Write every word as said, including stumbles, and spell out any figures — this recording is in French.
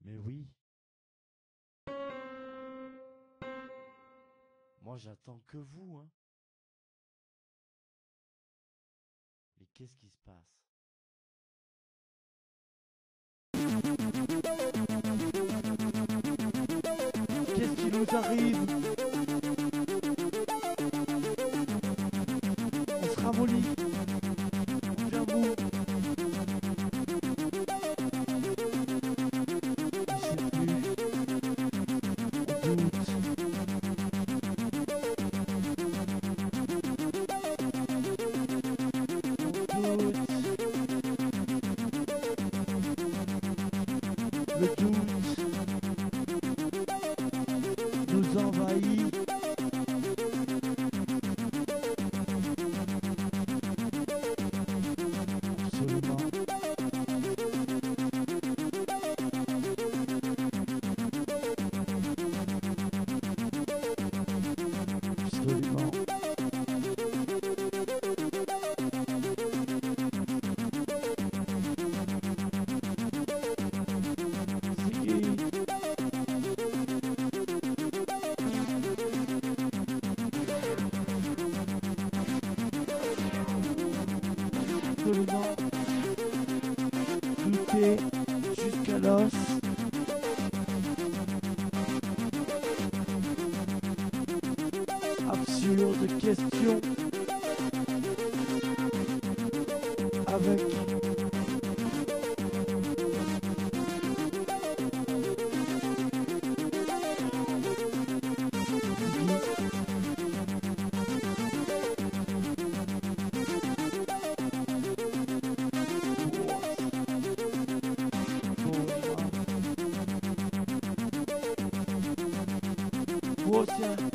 Mais oui. Moi, j'attends que vous, hein. Mais qu'est-ce qui se passe? Qu'est-ce qui nous arrive? On se ramollit. On devient mou. On sait plus. On doute. On doute. Le doute nous envahit. Absolument. Absolument. Absolument. Douter jusqu'à l'os. Absurde question. Avec Grossière.